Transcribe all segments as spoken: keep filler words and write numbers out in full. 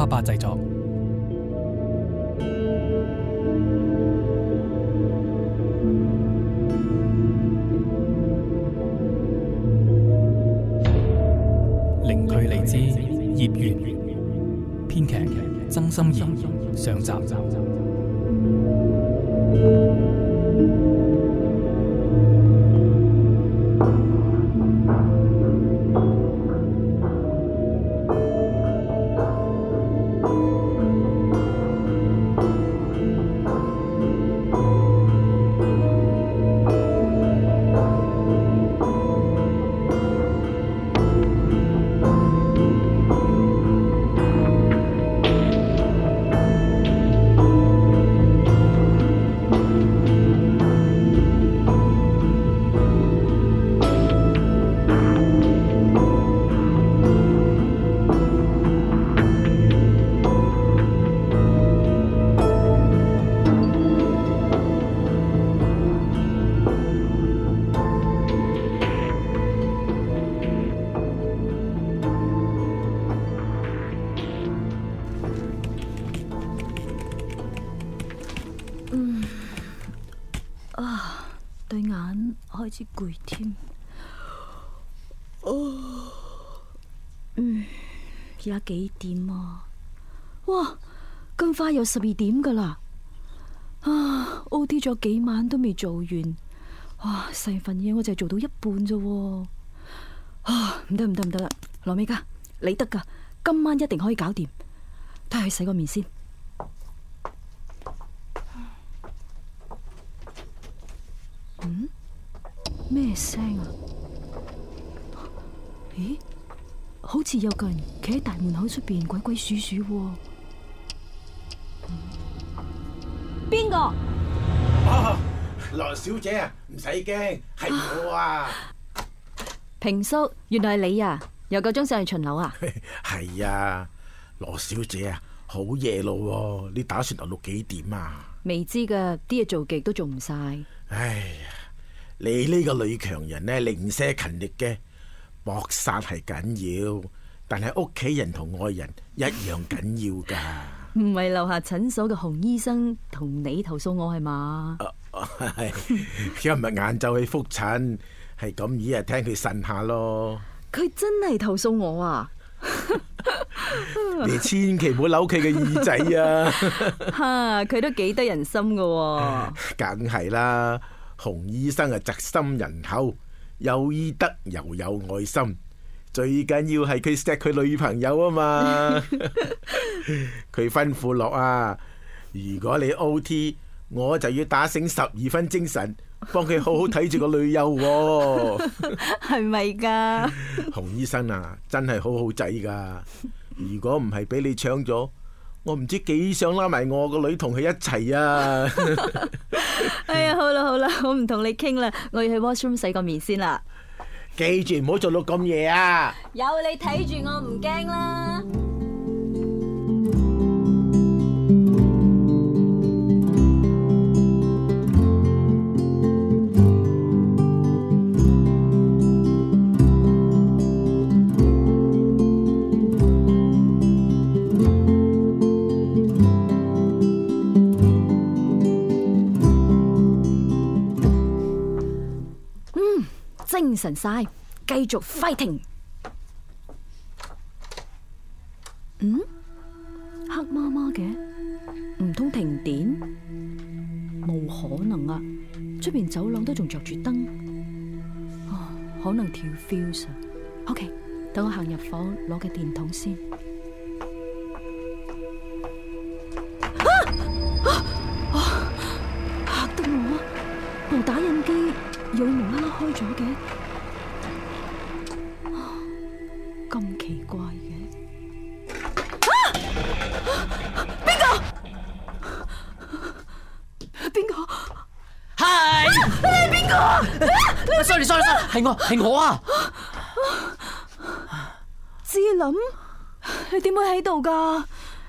爸製作。零距離之葉緣，編劇曾心妍，上集。 對眼開始攰添，哦，嗯，而家幾點啊？哇，咁快又十二點噶啦！啊 ，O T 咗幾晚都未做完，哇，成份嘢我就係做到一半啫。啊，唔得唔得唔得啦，羅美嘉，你得噶，今晚一定可以搞掂。都係去洗個面先。嗯？咩聲啊？咦？好似有個人企喺大門口出邊鬼鬼祟祟喎。邊個？ 哦，羅小姐啊，唔使驚，係我啊。 平叔，原來係你啊！又夠鐘上去巡樓啊？ 係啊，羅小姐啊，好夜咯，你打算留到幾點啊？ 未知噶，啲嘢做極都做唔晒。 唉呀，你呢個女強人呢，零舍勤力嘅，搏殺係緊要，但係屋企人同愛人一樣緊要噶。 唔係樓下診所嘅洪醫生同你投訴我係嘛？ 係今日晏晝去復診，係咁依日聽佢呻下咯。 佢真係投訴我啊！ 你千祈唔好扭佢嘅耳仔啊！ 哈，佢都幾得人心噶。 梗係啦，洪醫生啊，宅心仁厚，有醫德又有愛心，最緊要係佢錫佢女朋友啊嘛。佢吩咐落啊，如果你 O T， 我就要打醒十二分精神，幫佢好好睇住個女友喎。 係咪噶？ 洪醫生啊，真係好好仔噶。如果唔係俾你搶咗，我唔知幾想拉埋我個女同佢一齊啊。 哎呀，好啦好啦，我唔同你傾啦，我要去 washroom 洗個面先啦。 記住唔好做到咁夜啊！ 有你睇住我唔驚啦。精神晒，繼續 fighting。嗯？黑麻麻嘅，唔通停電？冇可能啊！出邊走廊都仲着住燈，哦，可能跳 fuse 啊。OK， 等我行入房攞個電筒先。啊啊！嚇得我啊！部打印機又無啦啦開咗嘅，咁奇怪嘅。啊！邊個？邊個？ 係你係邊個 ？sorry sorry sorry，係我係我啊！ 志林，你點會喺度噶？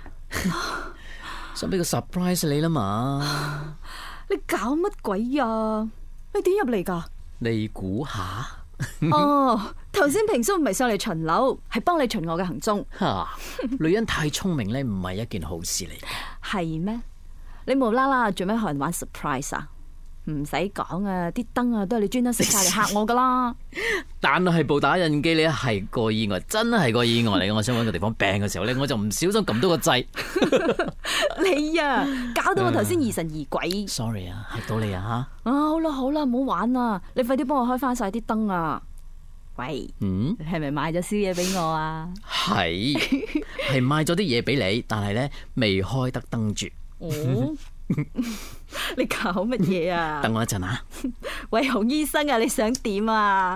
想俾個 surprise 你啦嘛？ 你搞乜鬼啊？你點入嚟噶？ 你估下？ 哦，頭先平叔唔係上嚟巡樓，係幫你巡我嘅行蹤。 吓，女人太聰明咧，唔係一件好事嚟嘅。 係咩？你無啦啦做咩學人玩 surprise 啊？唔使講啊，啲燈啊都係你專登熄晒嚟嚇我噶啦。 但係部打印機咧係個意外，真係個意外嚟嘅。我想揾個地方病嘅時候咧，我就唔小心撳到個掣。 你啊，搞到我頭先疑神疑鬼。 Sorry 啊，嚇到你啊嚇！ 啊，好啦好啦，唔好玩啦，你快啲幫我開翻晒啲燈啊！喂， 嗯， 你係咪買咗宵夜俾我啊？ 係係買咗啲嘢俾你，但係咧未開得燈住。 哦，你搞乜嘢啊？ 等我一陣啊！ 喂，洪醫生啊，你想點啊？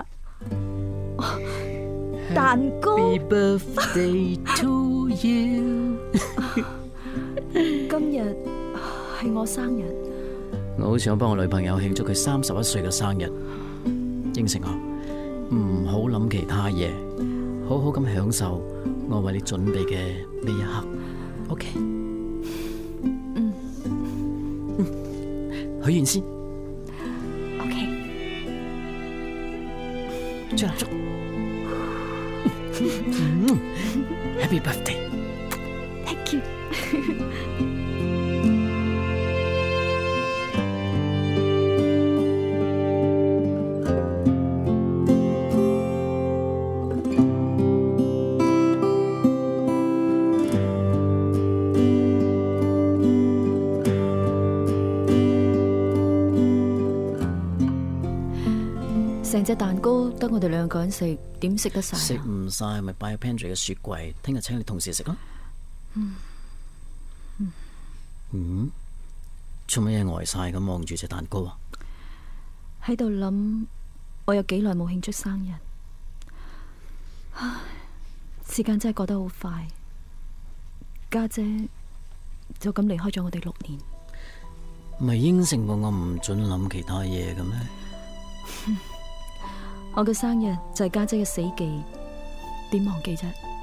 蛋糕。 Happy birthday to you 今日係我生日， 我好想幫我女朋友慶祝佢三十一歲嘅生日，應承我唔好諗其他嘢，好好咁享受我為你準備嘅呢一刻。OK， 嗯嗯，許願先。 OK， 吹蠟燭。Happy birthday。Thank you 。成隻蛋糕得我哋兩個人食，點食得晒？ 食唔晒咪擺喺 pantry 嘅雪櫃，聽日請你同事食咯。嗯嗯嗯，做乜嘢呆晒咁望住隻蛋糕啊？ 喺度諗，我有幾耐冇慶祝生日？唉，時間真係過得好快。家姐就咁離開咗我哋六年， 咪應承過我唔准諗其他嘢嘅咩？ 我嘅生日就係家姐嘅死忌，點忘記啫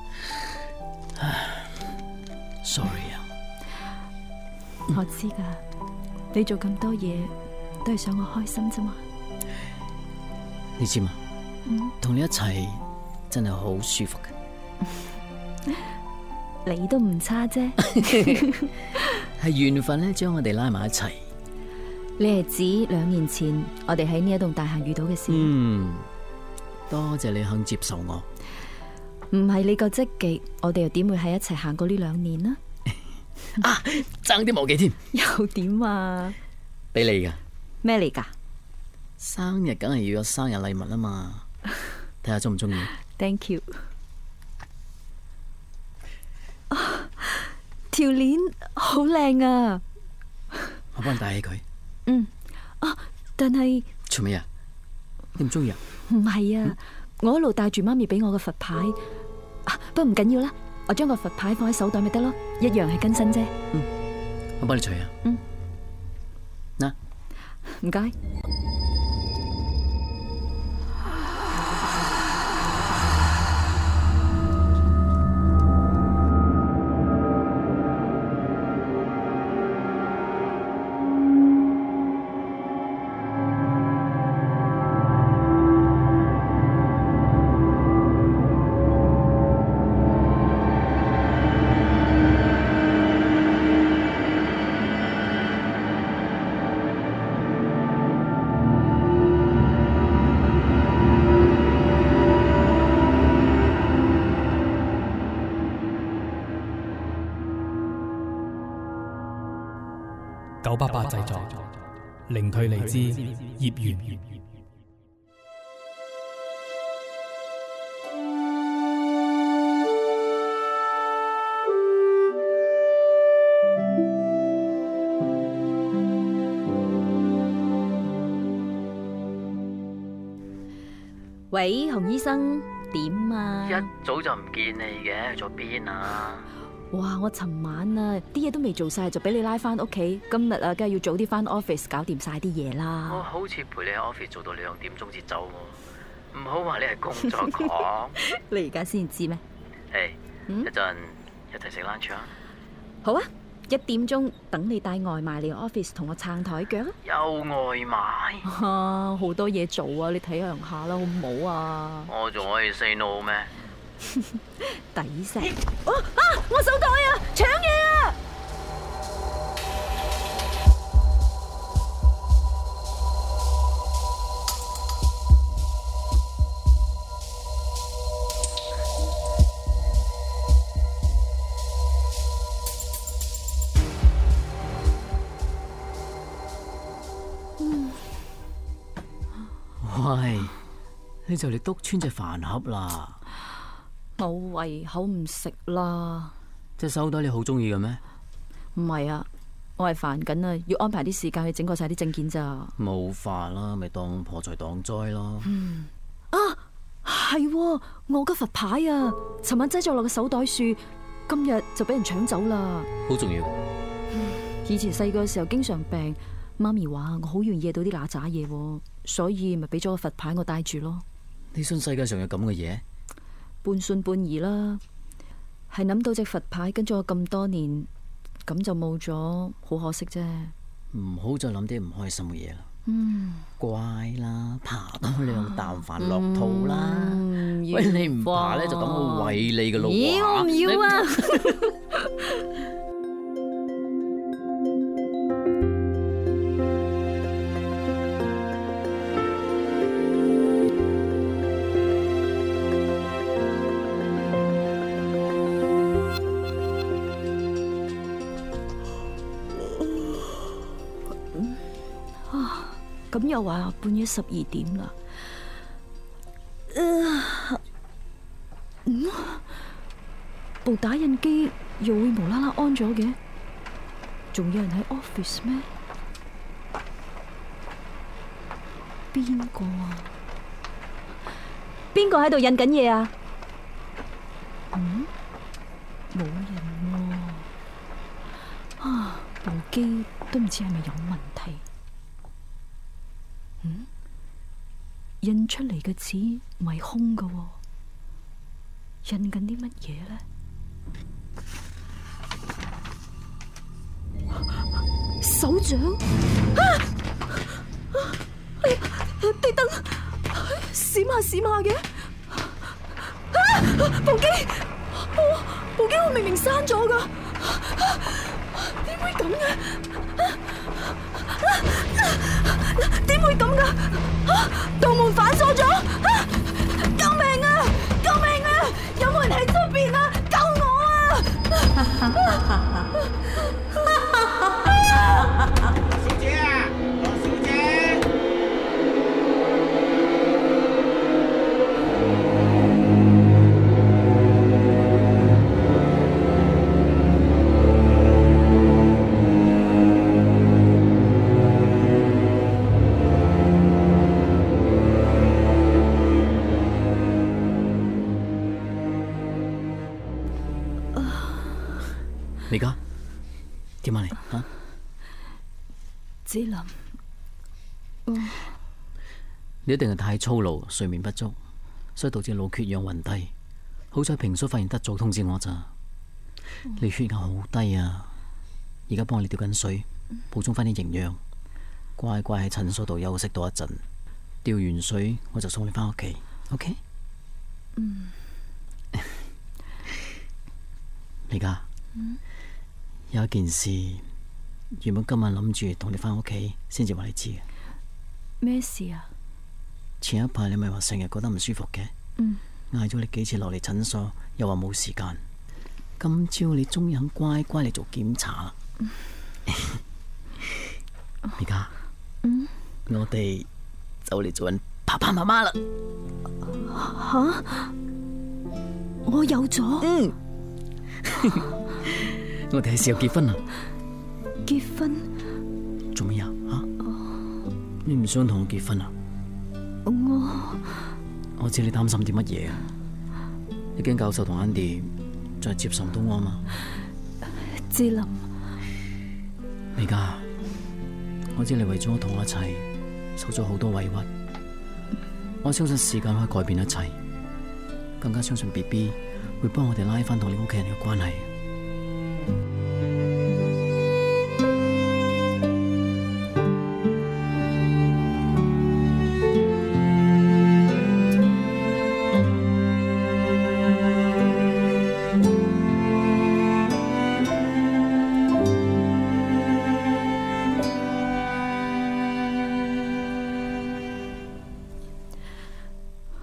？Sorry 啊， 我知噶，你做咁多嘢都係想我開心啫嘛。 你知嘛？同、嗯、你一齊真係好舒服嘅。 你都唔差啫， 係緣分咧，將我哋拉埋一齊。 你係指兩年前我哋喺呢一棟大廈遇到嘅事？ 嗯。多謝你肯接受我， 唔係你夠積極，我哋又點會喺一齊行過呢兩年呢？ 啊，爭啲忘記添， 又點啊？ 俾你噶咩嚟噶？ 生日梗係要有生日禮物啊嘛，睇下中唔中意 ？Thank you。條鏈好靚啊！ 我幫你戴起佢。 嗯啊，但係做咩啊？你唔中意啊？ 唔係啊，我一路帶住媽咪俾我嘅佛牌啊，不過唔緊要啦，我將個佛牌放喺手袋咪得咯，一樣係跟身啫。 嗯，我幫你除啊。 嗯， 嗱， 唔該。 九八八製作，零退離之葉緣。 喂，洪醫生，點啊？ 一早就唔見你嘅，去咗邊啊？ 哇！我尋晚啊，啲嘢都未做晒，就俾你拉翻屋企。今日啊，梗係要早啲翻 office 搞掂晒啲嘢啦。 我好似陪你喺 office 做到兩點鐘至走喎，唔好話你係工作狂。 你而家先知咩？ 誒，一陣一齊食 lunch 啊！ 好啊， 一點鐘等你帶外賣嚟 office 同我撐台腳啊！ 有外賣， 啊，好多嘢做啊！你體諒下啦，好唔好啊？ 我仲可以 say no 咩？ 抵死！啊啊！我手袋啊，搶嘢啊！ 喂，你就嚟篤穿隻飯盒啦！ 我胃口唔食啦。 隻手袋你好中意嘅咩？ 唔係啊，我係煩緊啊，要安排啲時間去整過晒啲證件咋。 冇煩啦，咪當破財擋災咯。 嗯啊，係喎，我嘅佛牌啊，尋晚擠咗落個手袋樹，今日就俾人搶走啦。 好重要。 以前細個嘅時候經常病，媽咪話我好容易惹到啲嗱喳嘢，所以咪俾咗個佛牌我帶住咯。 你信世界上有咁嘅嘢？ 半信半疑啦，係諗到隻佛牌跟咗我咁多年，咁就冇咗，好可惜啫。 唔好再諗啲唔開心嘅嘢啦。 嗯， 乖啦，爬多兩啖飯落肚啦。 嗯、 喂，你唔爬咧就等我餵你噶咯。 咦，我唔要啊！咁又話半夜十二點啦，呃嗯，部打印機又會無啦啦安咗嘅，仲有人喺 office 咩？邊個啊？邊個喺度印緊嘢啊？嗯，冇人喎，啊，部機都唔知係咪有問題。嗯，印出嚟嘅紙唔係空㗎喎，印緊啲乜嘢呢？手掌啊！啲燈閃下閃下嘅，啊！部機，哦，部機我明明閂咗㗎，點會咁嘅？點會咁噶？道門反鎖咗！救命啊！救命啊！有冇人喺出邊啊？救我啊！ 小姐啊，羅小姐。 你家點啊你啊？ 子林， 嗯，你一定係太操勞，睡眠不足，所以導致腦缺氧暈低。好彩平叔發現得早通知我咋。你血壓好低啊！而家幫你吊緊水，補充翻啲營養，乖乖喺診所度休息多一陣。吊完水我就送你翻屋企。OK？ 嗯， 你家。嗯，有一件事，原本今晚諗住同你翻屋企，先至話你知嘅。 咩事啊？ 前一排你咪話成日覺得唔舒服嘅， 嗯，嗌咗你幾次落嚟診所，又話冇時間。今朝你終於肯乖乖嚟做檢查啦。而家，嗯，我哋就嚟做人爸爸媽媽啦。 吓？我有咗？ 嗯。我哋係時候結婚啦！ 結婚？ 做咩呀？吓？你唔想同我結婚啊？ 我我知你擔心啲乜嘢啊？你驚教授同 Andy 再接受唔到我嘛？ 志林， 美嘉，我知你為咗我同我一齊受咗好多委屈，我相信時間可以改變一切，更加相信 B B 會幫我哋拉翻同你屋企人嘅關係。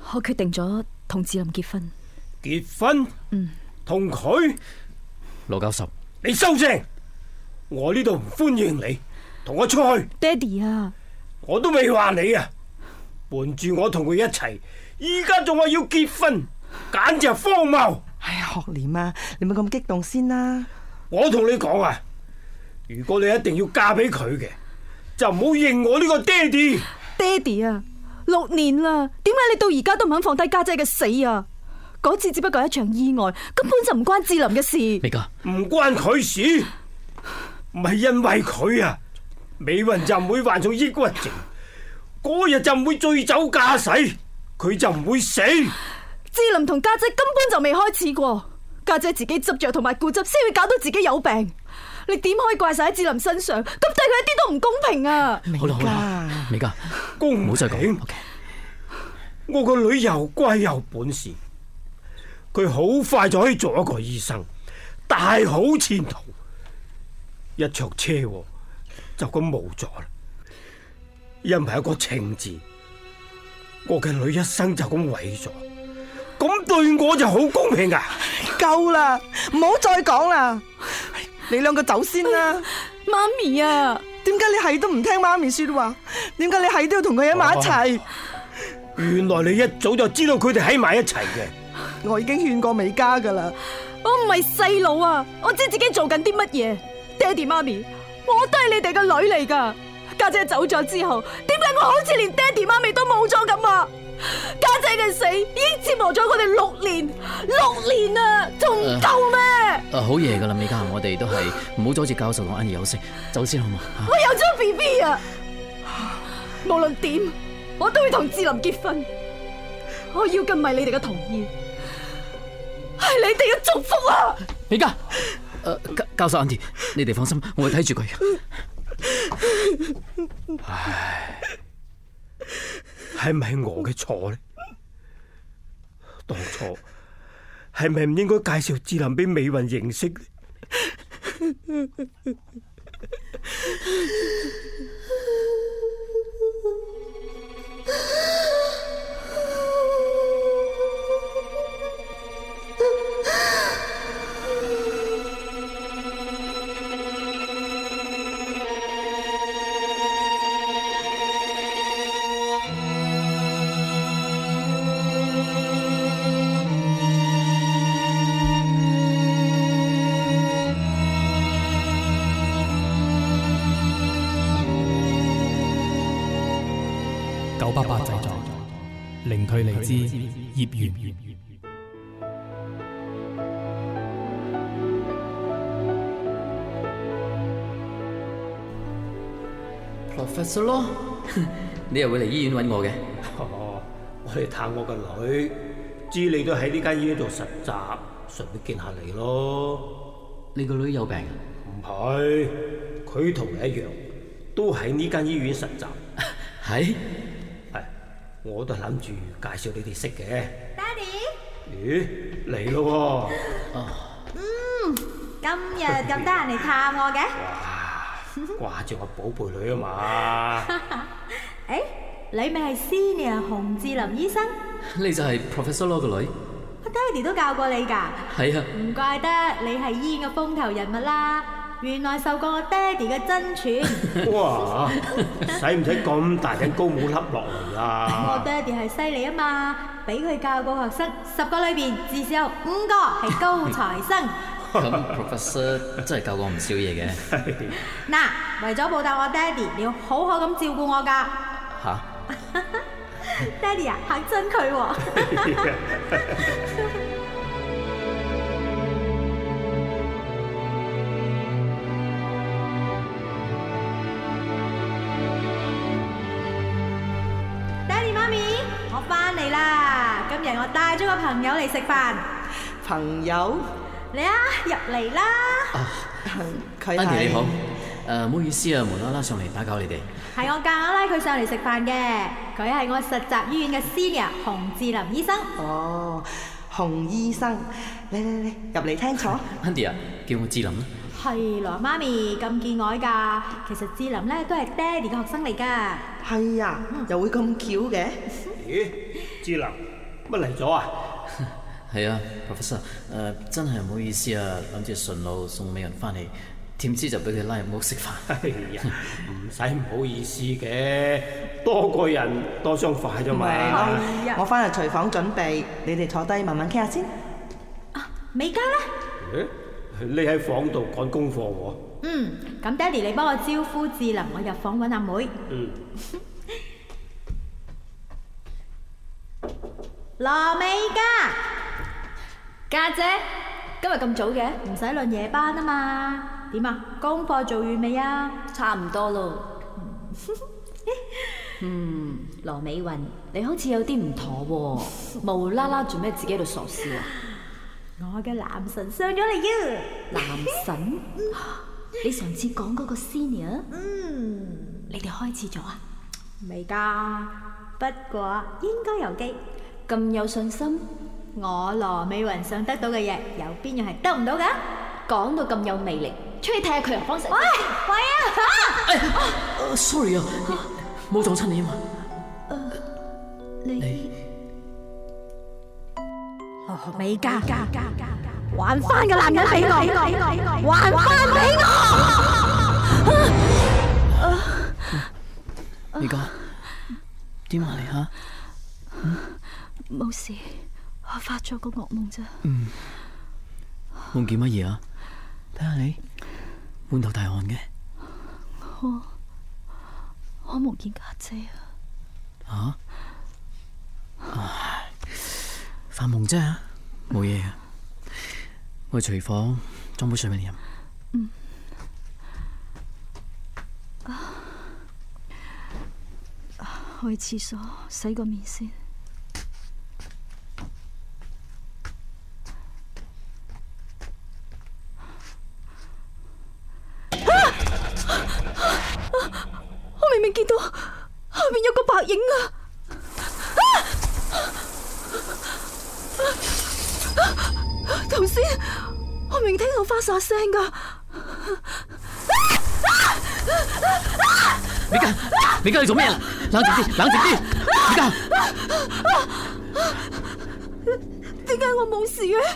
我決定咗同志林結婚。 結婚？ 嗯， 同佢？ 羅教授， 你收聲！我呢度唔歡迎你，同我出去。 爹哋啊， 我都未話你啊，瞞住我同佢一齊，依家仲話要結婚，簡直係荒謬。 哎呀，學廉啊，你咪咁激動先啦。 我同你講啊，如果你一定要嫁俾佢嘅，就唔好認我呢個爹哋。 爹哋啊，六年啦，點解你到而家都唔肯放低家姐嘅死啊？嗰次只不過係一場意外，根本就唔關志林嘅事。 美嘉， 唔關佢事，唔係因為佢啊，美雲就唔會患上抑鬱症，嗰日就唔會醉酒駕駛，佢就唔會死。 志林同家姐根本就未開始過，家姐自己執着同埋固執，先會搞到自己有病。你點可以怪晒喺志林身上？咁對佢一啲都唔公平啊！ 好啦好啦，美嘉， 公唔好再講。 我個女又乖又本事，佢好快就可以做一個醫生，大好前途。一場車禍就咁冇咗啦，因為一個情字，我嘅女一生就咁毀咗。咁對我就好公平啊！ 夠啦，唔好再講啦，你兩個走先啦。 媽咪啊， 點解你係都唔聽媽咪說話？點解你係都要同佢喺埋一齊？ 原來你一早就知道佢哋喺埋一齊嘅。 我已經勸過美嘉噶啦。 我唔係細路啊，我知自己做緊啲乜嘢。爹哋媽咪，我都係你哋嘅女嚟噶。家姐走咗之後，點解我好似連爹哋媽咪都冇咗咁啊？家姐嘅死已經折磨咗我哋六年，六年啊，仲唔夠咩？ 誒，好夜噶啦，美嘉，我哋都係唔好阻住教授同 Annie 休息，走先好嘛？ 我有咗 B B 啊！無論點，我都會同志林結婚。我要嘅唔係你哋嘅同意，係你哋嘅祝福啊！ 美嘉，誒，教教授 Annie，你哋放心，我會睇住佢。 唉，係咪我嘅錯呢？當初係咪唔應該介紹志林俾美雲認識呢？ 九八八製作，零距離之葉緣。 Professor 咯，你又會嚟醫院揾我嘅？ 哦，我嚟探我個女，知你都喺呢間醫院做實習，順便見下你咯。 你個女有病？ 唔係，佢同你一樣，都喺呢間醫院實習。 係？ 係，我都諗住介紹你哋識嘅。 爹哋？ 咦，嚟咯喎！ 嗯，今日咁得閒嚟探我嘅？ 哇，掛住我寶貝女啊嘛！ 誒，你咪係 Senior 洪志林醫生？ 你就係 Professor Law 個女？ 我爹哋都教過你㗎。 係啊。唔怪得你係醫院嘅風頭人物啦。原來受過我爹哋嘅真傳。 哇！使唔使咁大頂高帽笠落嚟啊？ 我爹哋係犀利啊嘛，俾佢教過學生十個裏邊至少有五個係高材生。 咁 Professor 真係教過唔少嘢嘅。 嗱，為咗報答我爹哋，你要好好咁照顧我㗎。 吓？ 爹哋啊，嚇親佢喎。翻嚟啦！今日我帶咗個朋友嚟食飯。 朋友？ 嚟啊，入嚟啦！ 佢係 Annie 你好，誒唔好意思啊，無啦啦上嚟打攪你哋。 係我夾硬拉佢上嚟食飯嘅，佢係我實習醫院嘅 Senior 洪志林醫生。 哦，洪醫生，嚟嚟嚟，入嚟聽坐。 Annie 啊，叫我志林啦。 係羅媽咪咁見外㗎，其實志林咧都係爹哋嘅學生嚟㗎。 係啊，又會咁巧嘅？ 咦，志林， 乜嚟咗啊？ 係啊 ，Professor， 誒、呃、真係唔好意思啊，諗住順路送美人翻嚟，點知就俾佢拉入屋食飯。 哎呀，唔使唔好意思嘅，多個人多雙筷啫嘛。 係咯，我翻去廚房準備，你哋坐低慢慢傾下先。 啊，美嘉咧？ 誒，你喺房度趕功課喎。 嗯，咁爹哋你幫我招呼智霖，我入房揾阿妹。 嗯。 羅美嘉， 家姐，今日咁早嘅？ 唔使輪夜班啊嘛？點啊？功課做完未啊？ 差唔多咯。嗯，羅美雲，你好似有啲唔妥喎，無啦啦做咩自己喺度傻笑啊？ 我嘅男神上咗嚟呀！ 男神？你上次講嗰個 senior？ 嗯， 你哋開始咗啊？ 未㗎，不過應該有機。 咁有信心？ 我羅美雲想得到嘅嘢，有邊樣係得唔到㗎？ 講到咁有魅力，出去睇下佢入房食。 喂喂啊！ 哎呀、呃、，sorry 啊，冇撞親你啊嘛。 呃、你你羅美嘉，還翻個男人俾我，還翻俾我。 美嘉，點啊你吓？ 冇事，我發咗個噩夢啫。 嗯，夢見乜嘢啊？睇下你滿頭大汗嘅。 我我夢見家姐啊。 吓？唉，發夢啫，冇嘢啊。我去廚房裝杯水俾你飲。 嗯。去廁所洗個面先。我明明見到後面有個白影啊！頭先我明聽到花灑聲噶。 美嘉，美嘉你做咩啊？冷靜啲，冷靜啲，美嘉。 點解我冇事嘅？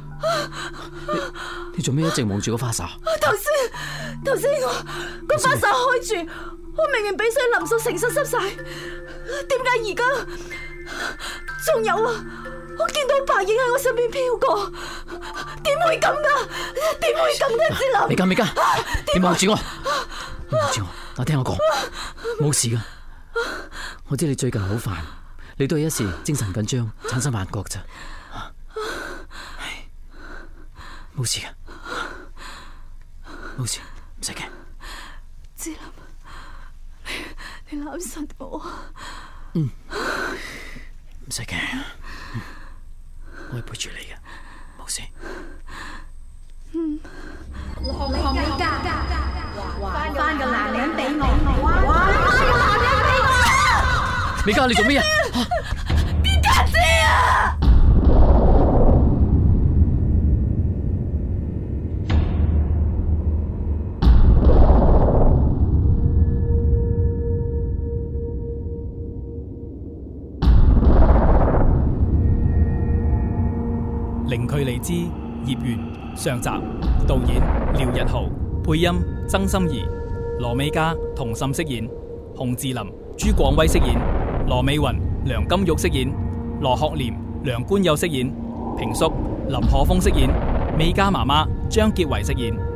你你做咩一直望住個花灑？ 頭先，頭先我個花灑開住，我明明俾水淋到成身濕晒，點解而家？仲有啊，我見到白影喺我身邊飄過，點會咁噶？點會咁嘅？智霖， 美嘉，美嘉，你望住我，你望住我，嗱，聽我講，冇事噶。我知你最近好煩，你都係一時精神緊張，產生幻覺咋。唉，冇事噶，冇事，唔使驚。 智霖，你你攬實我。 嗯，唔使驚，我會陪住你嘅，冇事。 嗯， 羅美嘉，還翻個男人俾我，還翻個男人俾我。 美嘉，你做咩啊？ 邊家姐啊！ 零距離之葉緣上集，導演廖日豪，配音曾心怡，羅美嘉童嬸飾演，洪智霖、朱廣威飾演，羅美雲、梁金玉飾演，羅學廉、梁官佑飾演，平叔林可峰飾演，美嘉媽媽張潔維飾演。